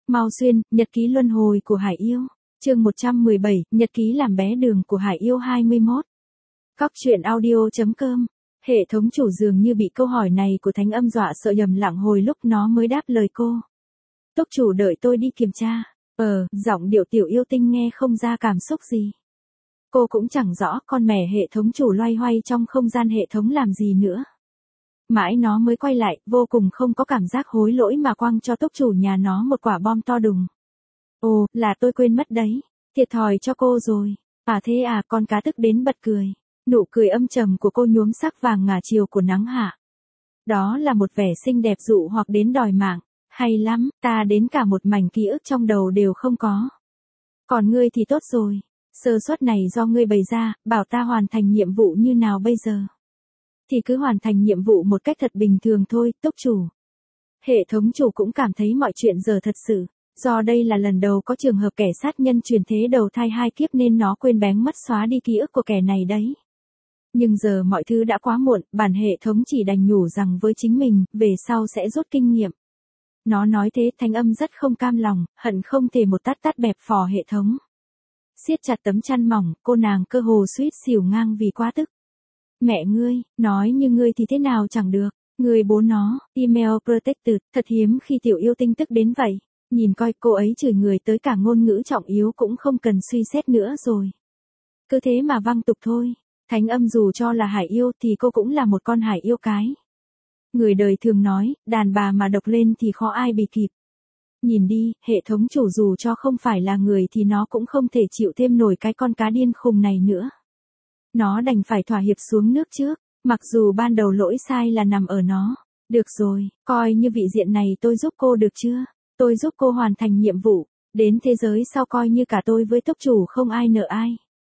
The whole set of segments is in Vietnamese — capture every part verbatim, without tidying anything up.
Mao Xuyên, Nhật ký luân hồi của Hải Yêu. Chương một trăm mười bảy, Nhật ký làm bé đường của Hải Yêu hai mươi mốt. Các truyện audio.com. Hệ thống chủ dường như bị câu hỏi này của Thánh Âm dọa sợ nhầm lặng hồi lúc nó mới đáp lời cô. Túc chủ đợi tôi đi kiểm tra. Ờ, giọng điệu tiểu yêu tinh nghe không ra cảm xúc gì. Cô cũng chẳng rõ con mẻ hệ thống chủ loay hoay trong không gian hệ thống làm gì nữa. Mãi nó mới quay lại, vô cùng không có cảm giác hối lỗi mà quăng cho túc chủ nhà nó một quả bom to đùng. Ồ, là tôi quên mất đấy. Thiệt thòi cho cô rồi. À thế à, con cá tức đến bật cười. Nụ cười âm trầm của cô nhuốm sắc vàng ngả chiều của nắng hạ. Đó là một vẻ xinh đẹp dụ hoặc đến đòi mạng. Hay lắm, ta đến cả một mảnh ký ức trong đầu đều không có. Còn ngươi thì tốt rồi. Sơ suất này do ngươi bày ra, bảo ta hoàn thành nhiệm vụ như nào bây giờ? Thì cứ hoàn thành nhiệm vụ một cách thật bình thường thôi, túc chủ. Hệ thống chủ cũng cảm thấy mọi chuyện giờ thật sự. Do đây là lần đầu có trường hợp kẻ sát nhân truyền thế đầu thai hai kiếp nên nó quên bén mất xóa đi ký ức của kẻ này đấy. Nhưng giờ mọi thứ đã quá muộn, bản hệ thống chỉ đành nhủ rằng với chính mình, về sau sẽ rút kinh nghiệm. Nó nói thế, Thanh Âm rất không cam lòng, hận không thể một tát tát bẹp phò hệ thống. Siết chặt tấm chăn mỏng, cô nàng cơ hồ suýt xỉu ngang vì quá tức. Mẹ ngươi, nói như ngươi thì thế nào chẳng được, ngươi bố nó, email protected, thật hiếm khi tiểu yêu tinh tức đến vậy. Nhìn coi cô ấy chửi người tới cả ngôn ngữ trọng yếu cũng không cần suy xét nữa rồi. Cứ thế mà văng tục thôi. Thánh Âm dù cho là hải yêu thì cô cũng là một con hải yêu cái. Người đời thường nói, đàn bà mà độc lên thì khó ai bì kịp. Nhìn đi, hệ thống chủ dù cho không phải là người thì nó cũng không thể chịu thêm nổi cái con cá điên khùng này nữa. Nó đành phải thỏa hiệp xuống nước trước, mặc dù ban đầu lỗi sai là nằm ở nó. Được rồi, coi như vị diện này tôi giúp cô được chưa? Tôi giúp cô hoàn thành nhiệm vụ, đến thế giới sau coi như cả tôi với túc chủ không ai nợ ai.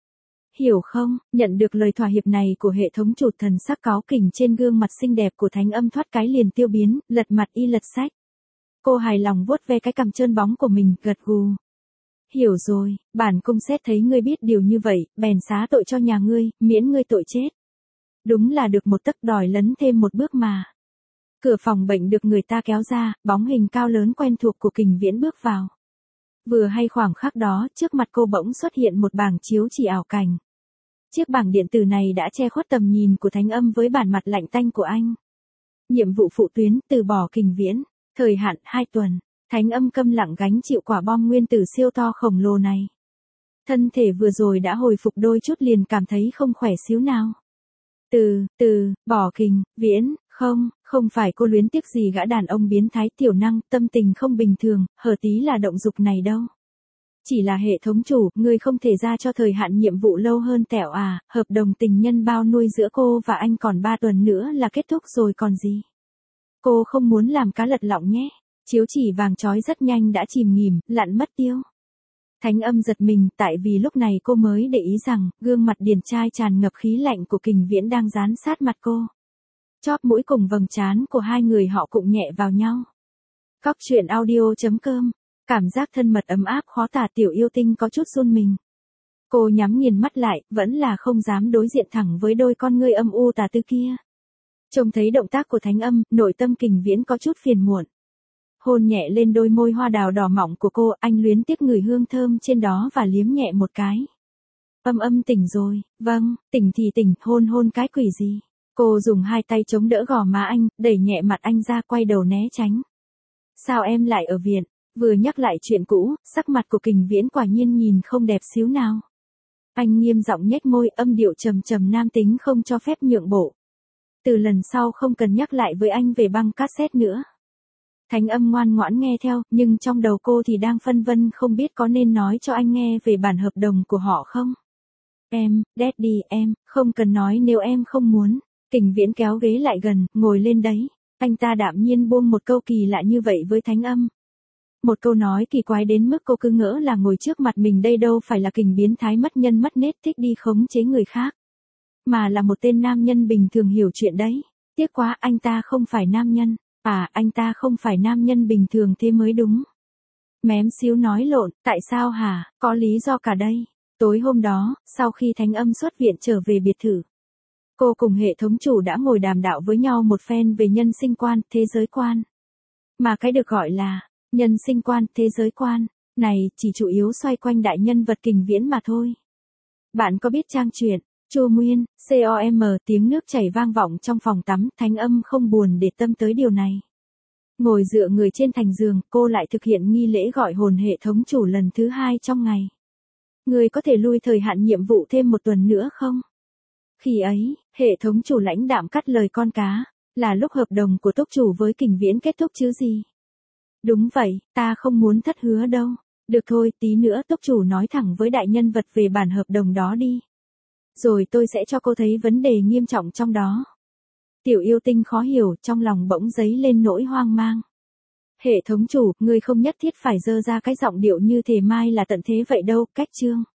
Hiểu không? Nhận được lời thỏa hiệp này của hệ thống chủ, thần sắc cáu kỉnh trên gương mặt xinh đẹp của Thánh Âm thoát cái liền tiêu biến, lật mặt y lật sách. Cô hài lòng vuốt ve cái cằm trơn bóng của mình, gật gù. Hiểu rồi, bản cung xét thấy ngươi biết điều như vậy, bèn xá tội cho nhà ngươi, miễn ngươi tội chết. Đúng là được một tấc đòi lấn thêm một bước mà. Cửa phòng bệnh được người ta kéo ra, bóng hình cao lớn quen thuộc của Kình Viễn bước vào. Vừa hay khoảng khắc đó, trước mặt cô bỗng xuất hiện một bảng chiếu chỉ ảo cảnh. Chiếc bảng điện tử này đã che khuất tầm nhìn của Thánh Âm với bản mặt lạnh tanh của anh. Nhiệm vụ phụ tuyến, từ bỏ Kình Viễn. Thời hạn, hai tuần. Thánh Âm câm lặng gánh chịu quả bom nguyên tử siêu to khổng lồ này. Thân thể vừa rồi đã hồi phục đôi chút liền cảm thấy không khỏe xíu nào. Từ, từ, bỏ Kình Viễn, không, không phải cô luyến tiếc gì gã đàn ông biến thái tiểu năng, tâm tình không bình thường, hở tí là động dục này đâu. Chỉ là hệ thống chủ, ngươi không thể ra cho thời hạn nhiệm vụ lâu hơn tẹo à, hợp đồng tình nhân bao nuôi giữa cô và anh còn ba tuần nữa là kết thúc rồi còn gì. Cô không muốn làm cá lật lọng nhé. Chiếu chỉ vàng chói rất nhanh đã chìm nghỉm, lặn mất tiêu. Thánh Âm giật mình, tại vì lúc này cô mới để ý rằng, gương mặt điển trai tràn ngập khí lạnh của Kình Viễn đang dán sát mặt cô. Chóp mũi cùng vầng trán của hai người họ cụng nhẹ vào nhau. Các truyện audio.com. Cảm giác thân mật ấm áp khó tả, tiểu yêu tinh có chút run mình. Cô nhắm nghiền mắt lại, vẫn là không dám đối diện thẳng với đôi con ngươi âm u tà tư kia. Trông thấy động tác của Thánh Âm, nội tâm Kình Viễn có chút phiền muộn. Hôn nhẹ lên đôi môi hoa đào đỏ mọng của cô, anh luyến tiếc ngửi hương thơm trên đó và liếm nhẹ một cái. Âm Âm tỉnh rồi, vâng, tỉnh thì tỉnh, hôn hôn cái quỷ gì. Cô dùng hai tay chống đỡ gò má anh, đẩy nhẹ mặt anh ra, quay đầu né tránh. Sao em lại ở viện? Vừa nhắc lại chuyện cũ, sắc mặt của Kình Viễn quả nhiên nhìn không đẹp xíu nào. Anh nghiêm giọng nhếch môi, âm điệu trầm trầm nam tính không cho phép nhượng bộ. Từ lần sau không cần nhắc lại với anh về băng cassette nữa. Thánh Âm ngoan ngoãn nghe theo, nhưng trong đầu cô thì đang phân vân không biết có nên nói cho anh nghe về bản hợp đồng của họ không. Em, Daddy, em, không cần nói nếu em không muốn. Kình Viễn kéo ghế lại gần, ngồi lên đấy. Anh ta đạm nhiên buông một câu kỳ lạ như vậy với Thánh Âm. Một câu nói kỳ quái đến mức cô cứ ngỡ là ngồi trước mặt mình đây đâu phải là Kình biến thái mất nhân mất nết thích đi khống chế người khác. Mà là một tên nam nhân bình thường hiểu chuyện đấy. Tiếc quá, anh ta không phải nam nhân. À, anh ta không phải nam nhân bình thường thế mới đúng. Mém xíu nói lộn, tại sao hả, có lý do cả đây. Tối hôm đó, sau khi Thánh Âm xuất viện trở về biệt thự, cô cùng hệ thống chủ đã ngồi đàm đạo với nhau một phen về nhân sinh quan, thế giới quan. Mà cái được gọi là Nhân sinh quan, thế giới quan, này chỉ chủ yếu xoay quanh đại nhân vật Kình Viễn mà thôi. Bạn có biết trang truyện, Chu Nguyên, com tiếng nước chảy vang vọng trong phòng tắm, Thánh Âm không buồn để tâm tới điều này. Ngồi dựa người trên thành giường, cô lại thực hiện nghi lễ gọi hồn hệ thống chủ lần thứ hai trong ngày. Người có thể lui thời hạn nhiệm vụ thêm một tuần nữa không? Khi ấy, hệ thống chủ lãnh đạm cắt lời con cá, là lúc hợp đồng của túc chủ với Kình Viễn kết thúc chứ gì. Đúng vậy, ta không muốn thất hứa đâu. Được thôi, tí nữa túc chủ nói thẳng với đại nhân vật về bản hợp đồng đó đi. Rồi tôi sẽ cho cô thấy vấn đề nghiêm trọng trong đó. Tiểu yêu tinh khó hiểu, trong lòng bỗng dấy lên nỗi hoang mang. Hệ thống chủ, người không nhất thiết phải dơ ra cái giọng điệu như thể mai là tận thế vậy đâu, cách chương.